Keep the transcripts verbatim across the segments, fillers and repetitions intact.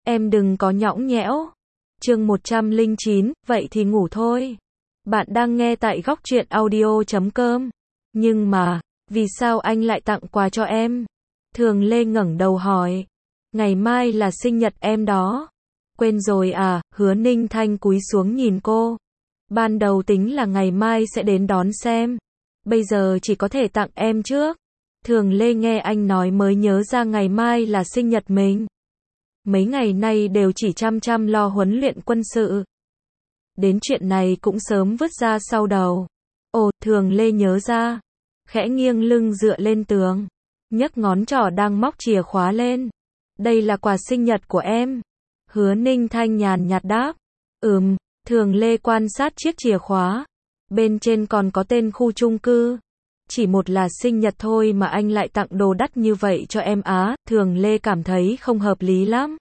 Em đừng có nhõng nhẽo. Chương một trăm lẻ chín, vậy thì ngủ thôi. Bạn đang nghe tại góc truyện audio chấm com. Nhưng mà, vì sao anh lại tặng quà cho em? Thường Lê ngẩng đầu hỏi. Ngày mai là sinh nhật em đó. Quên rồi à? Hứa Ninh Thanh cúi xuống nhìn cô. Ban đầu tính là ngày mai sẽ đến đón xem. Bây giờ chỉ có thể tặng em trước. Thường Lê nghe anh nói mới nhớ ra ngày mai là sinh nhật mình. Mấy ngày nay đều chỉ chăm chăm lo huấn luyện quân sự. Đến chuyện này cũng sớm vứt ra sau đầu. Ồ, Thường Lê nhớ ra. Khẽ nghiêng lưng dựa lên tường. Nhấc ngón trỏ đang móc chìa khóa lên. Đây là quà sinh nhật của em. Hứa Ninh Thanh nhàn nhạt đáp. Ừm, Thường Lê quan sát chiếc chìa khóa. Bên trên còn có tên khu chung cư. Chỉ một là sinh nhật thôi mà anh lại tặng đồ đắt như vậy cho em á, Thường Lê cảm thấy không hợp lý lắm.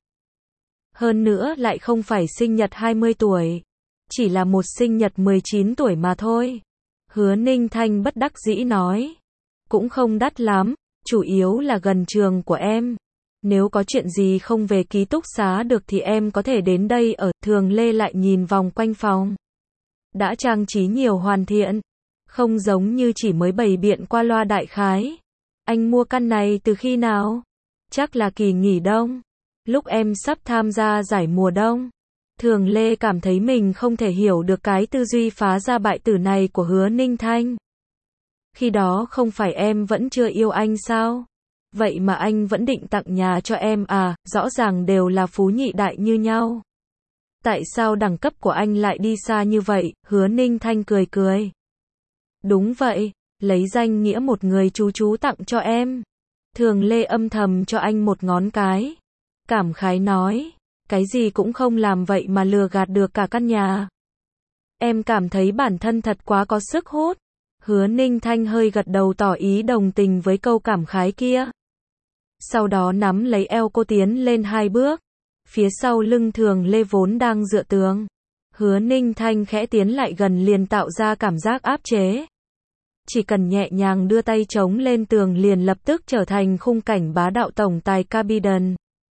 Hơn nữa lại không phải sinh nhật hai mươi tuổi. Chỉ là một sinh nhật mười chín tuổi mà thôi. Hứa Ninh Thanh bất đắc dĩ nói. Cũng không đắt lắm, chủ yếu là gần trường của em. Nếu có chuyện gì không về ký túc xá được thì em có thể đến đây ở. Thường Lê lại nhìn vòng quanh phòng. Đã trang trí nhiều hoàn thiện. Không giống như chỉ mới bày biện qua loa đại khái. Anh mua căn này từ khi nào? Chắc là kỳ nghỉ đông. Lúc em sắp tham gia giải mùa đông. Thường Lê cảm thấy mình không thể hiểu được cái tư duy phá ra bại tử này của Hứa Ninh Thanh. Khi đó không phải em vẫn chưa yêu anh sao? Vậy mà anh vẫn định tặng nhà cho em à, rõ ràng đều là phú nhị đại như nhau. Tại sao đẳng cấp của anh lại đi xa như vậy? Hứa Ninh Thanh cười cười. Đúng vậy, lấy danh nghĩa một người chú chú tặng cho em. Thường Lê âm thầm cho anh một ngón cái. Cảm khái nói, cái gì cũng không làm vậy mà lừa gạt được cả căn nhà. Em cảm thấy bản thân thật quá có sức hút. Hứa Ninh Thanh hơi gật đầu tỏ ý đồng tình với câu cảm khái kia. Sau đó nắm lấy eo cô tiến lên hai bước. Phía sau lưng Thường Lê vốn đang dựa tường. Hứa Ninh Thanh khẽ tiến lại gần liền tạo ra cảm giác áp chế. Chỉ cần nhẹ nhàng đưa tay chống lên tường liền lập tức trở thành khung cảnh bá đạo tổng tài Carbiden.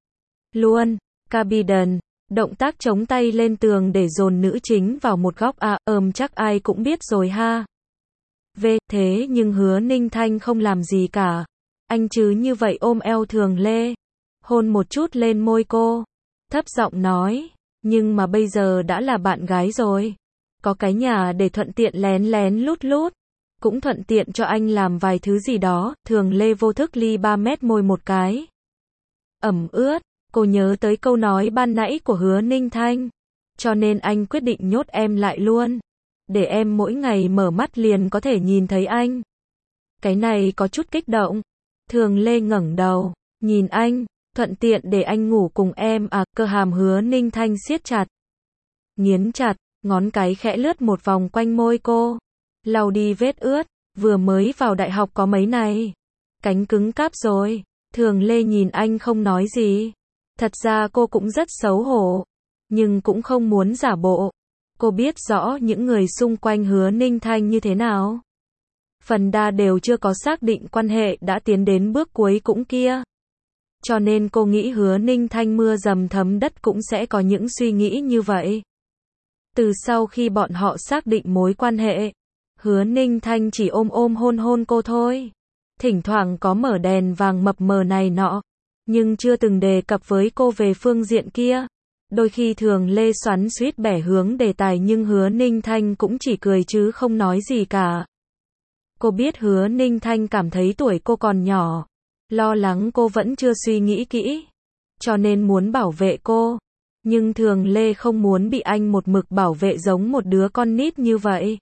Luôn, Carbiden, động tác chống tay lên tường để dồn nữ chính vào một góc à, ờm chắc ai cũng biết rồi ha. V, thế nhưng Hứa Ninh Thanh không làm gì cả. Anh chứ như vậy ôm eo Thường Lê. Hôn một chút lên môi cô. Thấp giọng nói. Nhưng mà bây giờ đã là bạn gái rồi. Có cái nhà để thuận tiện lén lén lút lút. Cũng thuận tiện cho anh làm vài thứ gì đó. Thường Lê vô thức ly ba mét môi một cái. Ẩm ướt. Cô nhớ tới câu nói ban nãy của Hứa Ninh Thanh. Cho nên anh quyết định nhốt em lại luôn. Để em mỗi ngày mở mắt liền có thể nhìn thấy anh. Cái này có chút kích động. Thường Lê ngẩng đầu. Nhìn anh. Thuận tiện để anh ngủ cùng em à, cơ hàm Hứa Ninh Thanh siết chặt. Nghiến chặt, ngón cái khẽ lướt một vòng quanh môi cô. Lau đi vết ướt, vừa mới vào đại học có mấy này. Cánh cứng cáp rồi. Thường Lê nhìn anh không nói gì. Thật ra cô cũng rất xấu hổ. Nhưng cũng không muốn giả bộ. Cô biết rõ những người xung quanh Hứa Ninh Thanh như thế nào. Phần đa đều chưa có xác định quan hệ đã tiến đến bước cuối cũng kia. Cho nên cô nghĩ Hứa Ninh Thanh mưa dầm thấm đất cũng sẽ có những suy nghĩ như vậy. Từ sau khi bọn họ xác định mối quan hệ, Hứa Ninh Thanh chỉ ôm ôm hôn hôn cô thôi. Thỉnh thoảng có mở đèn vàng mập mờ này nọ, nhưng chưa từng đề cập với cô về phương diện kia. Đôi khi Thường Lê xoắn xuýt bẻ hướng đề tài nhưng Hứa Ninh Thanh cũng chỉ cười chứ không nói gì cả. Cô biết Hứa Ninh Thanh cảm thấy tuổi cô còn nhỏ. Lo lắng cô vẫn chưa suy nghĩ kỹ. Cho nên muốn bảo vệ cô. Nhưng Thường Lê không muốn bị anh một mực bảo vệ giống một đứa con nít như vậy.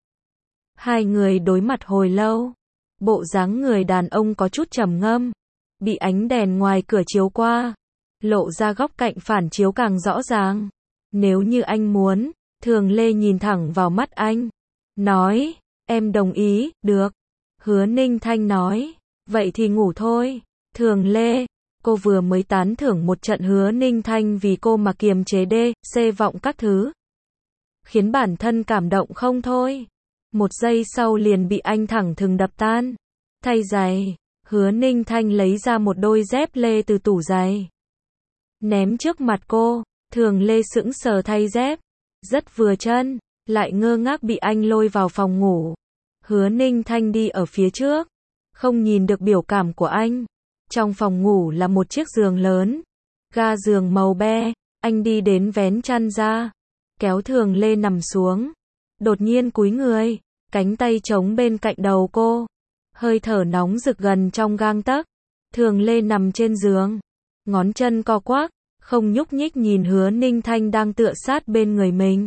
Hai người đối mặt hồi lâu. Bộ dáng người đàn ông có chút trầm ngâm. Bị ánh đèn ngoài cửa chiếu qua. Lộ ra góc cạnh phản chiếu càng rõ ràng. Nếu như anh muốn, Thường Lê nhìn thẳng vào mắt anh. Nói, em đồng ý, được. Hứa Ninh Thanh nói, vậy thì ngủ thôi. Thường Lê, cô vừa mới tán thưởng một trận Hứa Ninh Thanh vì cô mà kiềm chế đê, xê vọng các thứ. Khiến bản thân cảm động không thôi. Một giây sau liền bị anh thẳng thừng đập tan. Thay giày, Hứa Ninh Thanh lấy ra một đôi dép lê từ tủ giày. ném trước mặt cô. Thường Lê sững sờ thay dép, rất vừa chân, lại ngơ ngác bị anh lôi vào phòng ngủ. Hứa Ninh Thanh đi ở phía trước, không nhìn được biểu cảm của anh. Trong phòng ngủ là một chiếc giường lớn, ga giường màu be, anh đi đến vén chăn ra, kéo Thường Lê nằm xuống. Đột nhiên cúi người, cánh tay chống bên cạnh đầu cô, hơi thở nóng rực gần trong gang tấc. Thường Lê nằm trên giường, ngón chân co quắp, không nhúc nhích nhìn Hứa Ninh Thanh đang tựa sát bên người mình.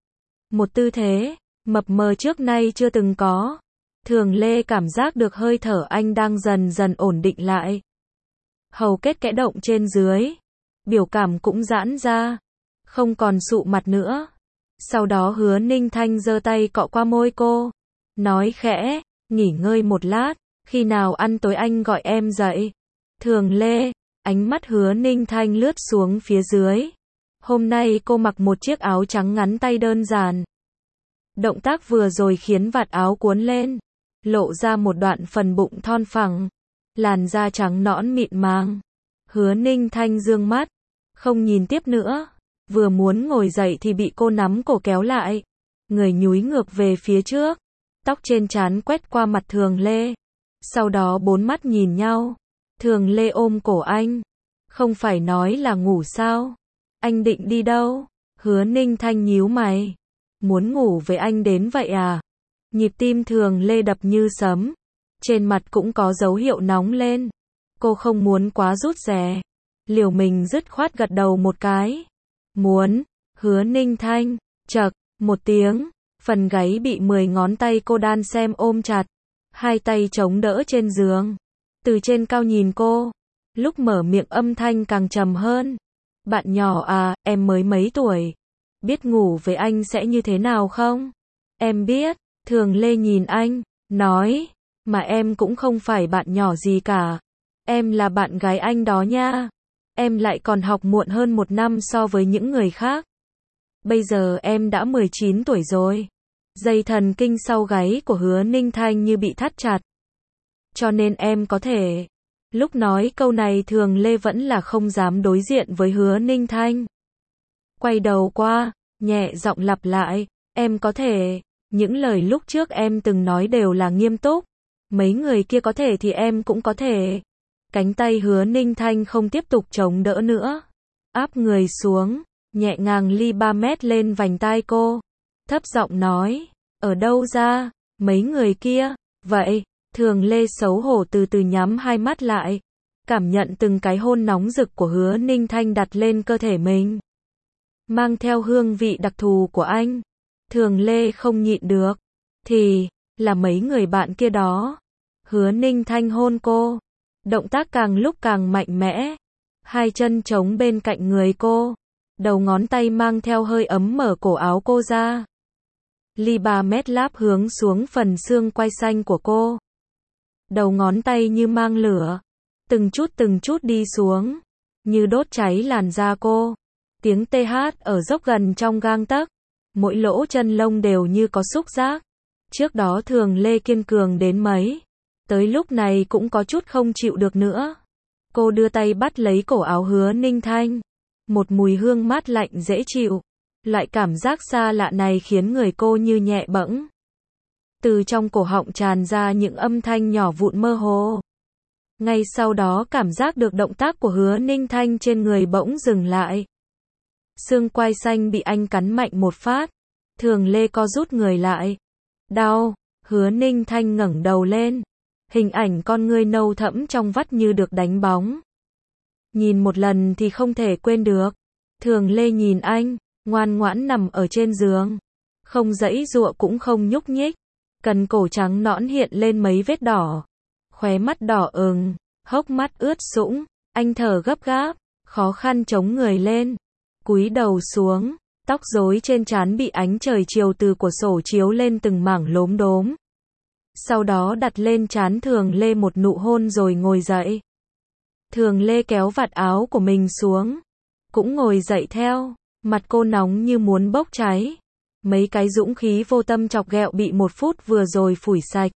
Một tư thế mập mờ trước nay chưa từng có. Thường Lê cảm giác được hơi thở anh đang dần dần ổn định lại. Hầu kết kẽ động trên dưới, biểu cảm cũng giãn ra, không còn sụ mặt nữa. Sau đó Hứa Ninh Thanh giơ tay cọ qua môi cô, nói khẽ, nghỉ ngơi một lát, khi nào ăn tối anh gọi em dậy. Thường Lê, ánh mắt Hứa Ninh Thanh lướt xuống phía dưới. Hôm nay cô mặc một chiếc áo trắng ngắn tay đơn giản. Động tác vừa rồi khiến vạt áo cuốn lên, lộ ra một đoạn phần bụng thon phẳng, làn da trắng nõn mịn màng. Hứa Ninh Thanh dương mắt, không nhìn tiếp nữa, vừa muốn ngồi dậy thì bị cô nắm cổ kéo lại. Người nhúi ngược về phía trước, tóc trên trán quét qua mặt Thường Lê. Sau đó bốn mắt nhìn nhau. Thường Lê ôm cổ anh, không phải nói là ngủ sao? Anh định đi đâu? Hứa Ninh Thanh nhíu mày, muốn ngủ với anh đến vậy à? Nhịp tim Thường Lê đập như sấm, trên mặt cũng có dấu hiệu nóng lên. Cô không muốn quá rút rè, liều mình dứt khoát gật đầu một cái. Muốn. Hứa Ninh Thanh, chậc, một tiếng, phần gáy bị mười ngón tay cô đan xem ôm chặt, hai tay chống đỡ trên giường. Từ trên cao nhìn cô, lúc mở miệng âm thanh càng trầm hơn. Bạn nhỏ à, em mới mấy tuổi, biết ngủ với anh sẽ như thế nào không? Em biết. Thường Lê nhìn anh, nói, mà em cũng không phải bạn nhỏ gì cả. Em là bạn gái anh đó nha. Em lại còn học muộn hơn một năm so với những người khác. Bây giờ em đã mười chín tuổi rồi. Dây thần kinh sau gáy của Hứa Ninh Thanh như bị thắt chặt. Cho nên em có thể. Lúc nói câu này Thường Lê vẫn là không dám đối diện với Hứa Ninh Thanh. Quay đầu qua, nhẹ giọng lặp lại, em có thể. Những lời lúc trước em từng nói đều là nghiêm túc. Mấy người kia có thể thì em cũng có thể. Cánh tay Hứa Ninh Thanh không tiếp tục chống đỡ nữa. Áp người xuống, nhẹ nhàng ly ba mét lên vành tai cô. Thấp giọng nói, ở đâu ra, mấy người kia, vậy. Thường Lê xấu hổ từ từ nhắm hai mắt lại. Cảm nhận từng cái hôn nóng rực của Hứa Ninh Thanh đặt lên cơ thể mình. Mang theo hương vị đặc thù của anh. Thường Lê không nhịn được. Thì, là mấy người bạn kia đó. Hứa Ninh Thanh hôn cô. Động tác càng lúc càng mạnh mẽ. Hai chân chống bên cạnh người cô. Đầu ngón tay mang theo hơi ấm mở cổ áo cô ra. Ly ba mét láp hướng xuống phần xương quai xanh của cô. Đầu ngón tay như mang lửa. Từng chút từng chút đi xuống. Như đốt cháy làn da cô. Tiếng tê hát ở dốc gần trong gang tấc. Mỗi lỗ chân lông đều như có xúc giác. Trước đó Thường Lê kiên cường đến mấy. Tới lúc này cũng có chút không chịu được nữa. Cô đưa tay bắt lấy cổ áo Hứa Ninh Thanh. Một mùi hương mát lạnh dễ chịu. Loại cảm giác xa lạ này khiến người cô như nhẹ bẫng. Từ trong cổ họng tràn ra những âm thanh nhỏ vụn mơ hồ. Ngay sau đó cảm giác được động tác của Hứa Ninh Thanh trên người bỗng dừng lại. Xương quai xanh bị anh cắn mạnh một phát. Thường Lê co rút người lại. Đau. Hứa Ninh Thanh ngẩng đầu lên. Hình ảnh con ngươi nâu thẫm trong vắt như được đánh bóng. Nhìn một lần thì không thể quên được. Thường Lê nhìn anh, ngoan ngoãn nằm ở trên giường. Không giãy giụa cũng không nhúc nhích. Cần cổ trắng nõn hiện lên mấy vết đỏ. Khóe mắt đỏ ửng, hốc mắt ướt sũng. Anh thở gấp gáp, khó khăn chống người lên. Cúi đầu xuống, tóc rối trên trán bị ánh trời chiều từ cửa sổ chiếu lên từng mảng lốm đốm. Sau đó đặt lên trán Thường Lê một nụ hôn rồi ngồi dậy. Thường Lê kéo vạt áo của mình xuống, cũng ngồi dậy theo, mặt cô nóng như muốn bốc cháy. Mấy cái dũng khí vô tâm chọc ghẹo bị một phút vừa rồi phủi sạch.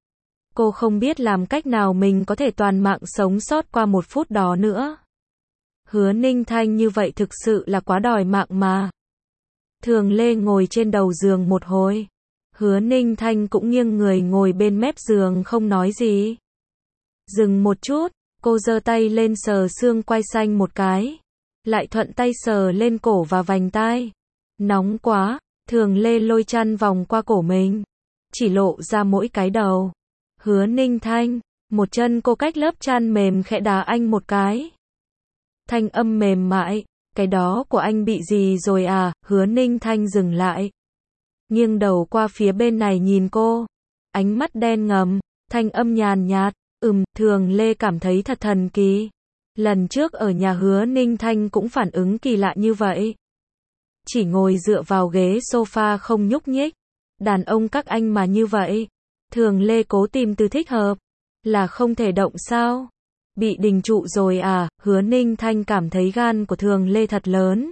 Cô không biết làm cách nào mình có thể toàn mạng sống sót qua một phút đó nữa. Hứa Ninh Thanh như vậy thực sự là quá đòi mạng mà. Thường Lê ngồi trên đầu giường một hồi. Hứa Ninh Thanh cũng nghiêng người ngồi bên mép giường không nói gì. Dừng một chút, cô giơ tay lên sờ xương quai xanh một cái. Lại thuận tay sờ lên cổ và vành tai. Nóng quá, Thường Lê lôi chăn vòng qua cổ mình. Chỉ lộ ra mỗi cái đầu. Hứa Ninh Thanh, một chân cô cách lớp chăn mềm khẽ đá anh một cái. Thanh âm mềm mại, cái đó của anh bị gì rồi à? Hứa Ninh Thanh dừng lại. Nghiêng đầu qua phía bên này nhìn cô. Ánh mắt đen ngầm, thanh âm nhàn nhạt. Ừm, Thường Lê cảm thấy thật thần kỳ. Lần trước ở nhà Hứa Ninh Thanh cũng phản ứng kỳ lạ như vậy. Chỉ ngồi dựa vào ghế sofa không nhúc nhích. Đàn ông các anh mà như vậy. Thường Lê cố tìm từ thích hợp. Là không thể động sao? Bị đình trụ rồi à? Hứa Ninh Thanh cảm thấy gan của Thường Lê thật lớn.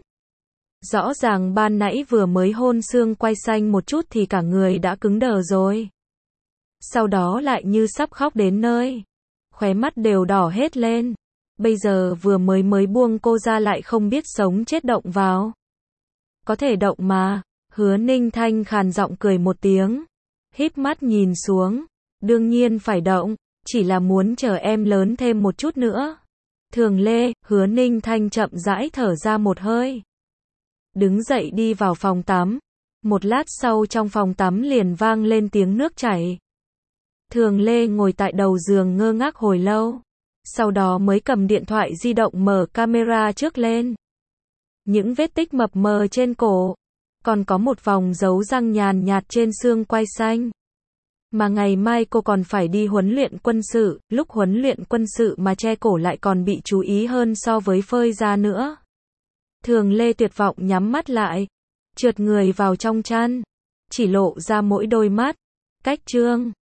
Rõ ràng ban nãy vừa mới hôn xương quai xanh một chút thì cả người đã cứng đờ rồi. Sau đó lại như sắp khóc đến nơi. Khóe mắt đều đỏ hết lên. Bây giờ vừa mới mới buông cô ra lại không biết sống chết động vào. Có thể động mà. Hứa Ninh Thanh khàn giọng cười một tiếng. Híp mắt nhìn xuống. Đương nhiên phải động. Chỉ là muốn chờ em lớn thêm một chút nữa. Thường Lê, Hứa Ninh Thanh chậm rãi thở ra một hơi. Đứng dậy đi vào phòng tắm. Một lát sau trong phòng tắm liền vang lên tiếng nước chảy. Thường Lê ngồi tại đầu giường ngơ ngác hồi lâu. Sau đó mới cầm điện thoại di động mở camera trước lên. Những vết tích mập mờ trên cổ. Còn có một vòng dấu răng nhàn nhạt trên xương quai xanh. Mà ngày mai cô còn phải đi huấn luyện quân sự, lúc huấn luyện quân sự mà che cổ lại còn bị chú ý hơn so với phơi ra nữa. Thường Lê tuyệt vọng nhắm mắt lại, trượt người vào trong chăn, chỉ lộ ra mỗi đôi mắt. Cách chương